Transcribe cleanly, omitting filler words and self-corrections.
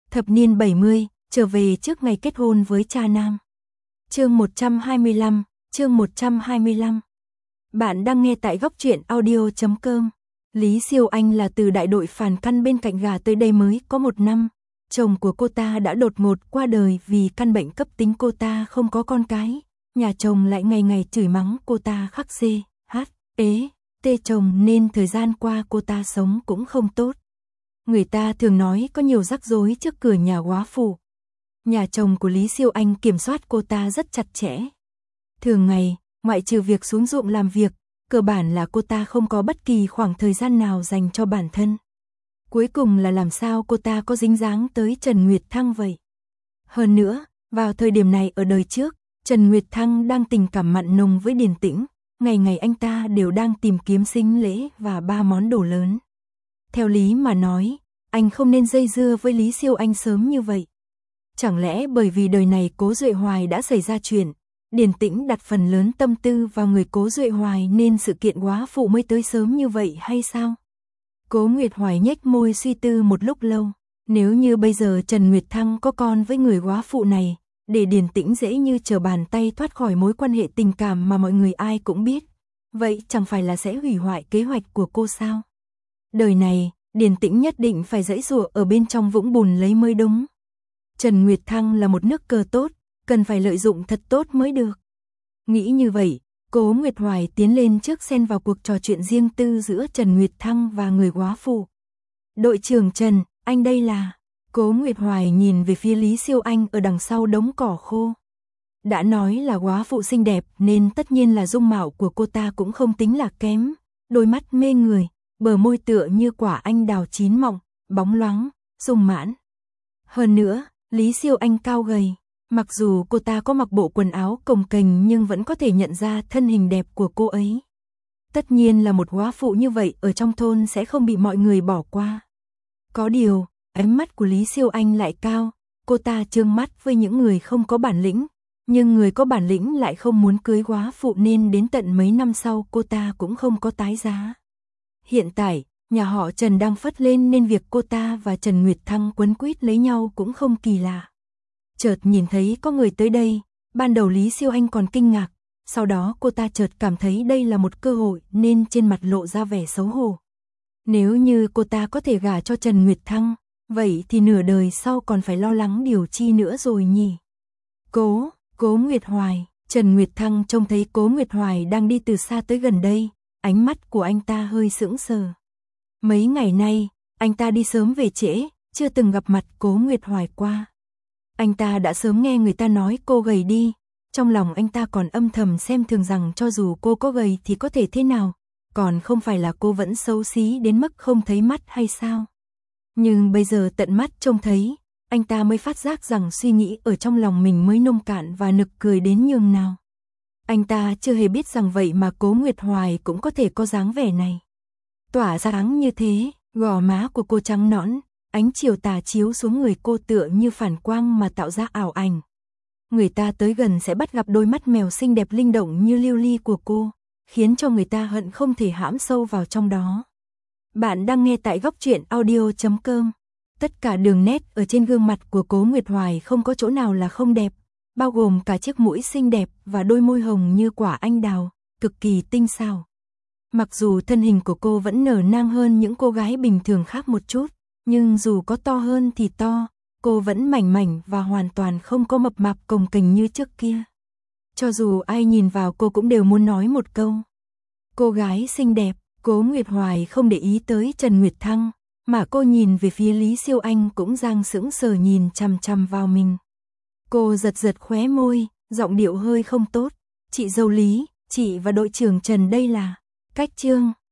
Thập niên 70, trở về trước ngày kết hôn với cha nam. Chương 125, chương 125. Bạn đang nghe tại góc truyện audio.com. Lý Siêu Anh là từ đại đội phản căn bên cạnh gà tới đây mới có 1 năm. Chồng của cô ta đã đột ngột qua đời vì căn bệnh cấp tính, cô ta không có con cái. Nhà chồng lại ngày ngày chửi mắng cô ta khắc tê chồng nên thời gian qua cô ta sống cũng không tốt. Người ta thường nói có nhiều rắc rối trước cửa nhà góa phụ. Nhà chồng của Lý Siêu Anh kiểm soát cô ta rất chặt chẽ. Thường ngày, ngoại trừ việc xuống ruộng làm việc, cơ bản là cô ta không có bất kỳ khoảng thời gian nào dành cho bản thân. Cuối cùng là làm sao cô ta có dính dáng tới Trần Nguyệt Thăng vậy? Hơn nữa, vào thời điểm này ở đời trước, Trần Nguyệt Thăng đang tình cảm mặn nồng với Điền Tĩnh, ngày ngày anh ta đều đang tìm kiếm sinh lễ và 3 món đồ lớn. Theo lý mà nói, anh không nên dây dưa với Lý Siêu Anh sớm như vậy. Chẳng lẽ bởi vì đời này Cố Duệ Hoài đã xảy ra chuyện, Điền Tĩnh đặt phần lớn tâm tư vào người Cố Duệ Hoài nên sự kiện góa phụ mới tới sớm như vậy hay sao? Cố Nguyệt Hoài nhếch môi suy tư một lúc lâu. Nếu như bây giờ Trần Nguyệt Thăng có con với người góa phụ này, để Điền Tĩnh dễ như trở bàn tay thoát khỏi mối quan hệ tình cảm mà mọi người ai cũng biết, vậy chẳng phải là sẽ hủy hoại kế hoạch của cô sao? Đời này, Điền Tĩnh nhất định phải giãy giụa ở bên trong vũng bùn lấy mới đúng. Trần Nguyệt Thăng là một nước cờ tốt, cần phải lợi dụng thật tốt mới được. Nghĩ như vậy, Cố Nguyệt Hoài tiến lên trước xen vào cuộc trò chuyện riêng tư giữa Trần Nguyệt Thăng và người góa phụ. Đội trưởng Trần, anh đây là... Cố Nguyệt Hoài nhìn về phía Lý Siêu Anh ở đằng sau đống cỏ khô. Đã nói là góa phụ xinh đẹp nên tất nhiên là dung mạo của cô ta cũng không tính là kém. Đôi mắt mê người, bờ môi tựa như quả anh đào chín mọng, bóng loáng, sung mãn. Hơn nữa, Lý Siêu Anh cao gầy. Mặc dù cô ta có mặc bộ quần áo cồng kềnh nhưng vẫn có thể nhận ra thân hình đẹp của cô ấy. Tất nhiên là một góa phụ như vậy ở trong thôn sẽ không bị mọi người bỏ qua. Có điều, ánh mắt của Lý Siêu Anh lại cao, cô ta trương mắt với những người không có bản lĩnh, nhưng người có bản lĩnh lại không muốn cưới góa phụ nên đến tận mấy năm sau cô ta cũng không có tái giá. Hiện tại, nhà họ Trần đang phất lên nên việc cô ta và Trần Nguyệt Thăng quấn quýt lấy nhau cũng không kỳ lạ. Chợt nhìn thấy có người tới đây, ban đầu Lý Siêu Anh còn kinh ngạc, sau đó cô ta chợt cảm thấy đây là một cơ hội nên trên mặt lộ ra vẻ xấu hổ. Nếu như cô ta có thể gả cho Trần Nguyệt Thăng, vậy thì nửa đời sau còn phải lo lắng điều chi nữa rồi nhỉ? Cố Nguyệt Hoài, Trần Nguyệt Thăng trông thấy Cố Nguyệt Hoài đang đi từ xa tới gần đây, ánh mắt của anh ta hơi sững sờ. Mấy ngày nay, anh ta đi sớm về trễ, chưa từng gặp mặt Cố Nguyệt Hoài qua. Anh ta đã sớm nghe người ta nói cô gầy đi, trong lòng anh ta còn âm thầm xem thường rằng cho dù cô có gầy thì có thể thế nào, còn không phải là cô vẫn xấu xí đến mức không thấy mắt hay sao? Nhưng bây giờ tận mắt trông thấy, anh ta mới phát giác rằng suy nghĩ ở trong lòng mình mới nông cạn và nực cười đến nhường nào. Anh ta chưa hề biết rằng vậy mà Cố Nguyệt Hoài cũng có thể có dáng vẻ này. Tỏa ra sáng như thế, gò má của cô trắng nõn, ánh chiều tà chiếu xuống người cô tựa như phản quang mà tạo ra ảo ảnh. Người ta tới gần sẽ bắt gặp đôi mắt mèo xinh đẹp linh động như lưu ly của cô, khiến cho người ta hận không thể hãm sâu vào trong đó. Bạn đang nghe tại góc truyện audio.com. Tất cả đường nét ở trên gương mặt của Cố Nguyệt Hoài không có chỗ nào là không đẹp, bao gồm cả chiếc mũi xinh đẹp và đôi môi hồng như quả anh đào, cực kỳ tinh xảo. Mặc dù thân hình của cô vẫn nở nang hơn những cô gái bình thường khác một chút, nhưng dù có to hơn thì to, cô vẫn mảnh mảnh và hoàn toàn không có mập mạp cồng kềnh như trước kia. Cho dù ai nhìn vào cô cũng đều muốn nói một câu. Cô gái xinh đẹp. Cố Nguyệt Hoài không để ý tới Trần Nguyệt Thăng, mà cô nhìn về phía Lý Siêu Anh cũng đang sững sờ nhìn chằm chằm vào mình. Cô giật khóe môi, giọng điệu hơi không tốt. Chị dâu Lý, chị và đội trưởng Trần đây là... Cách chương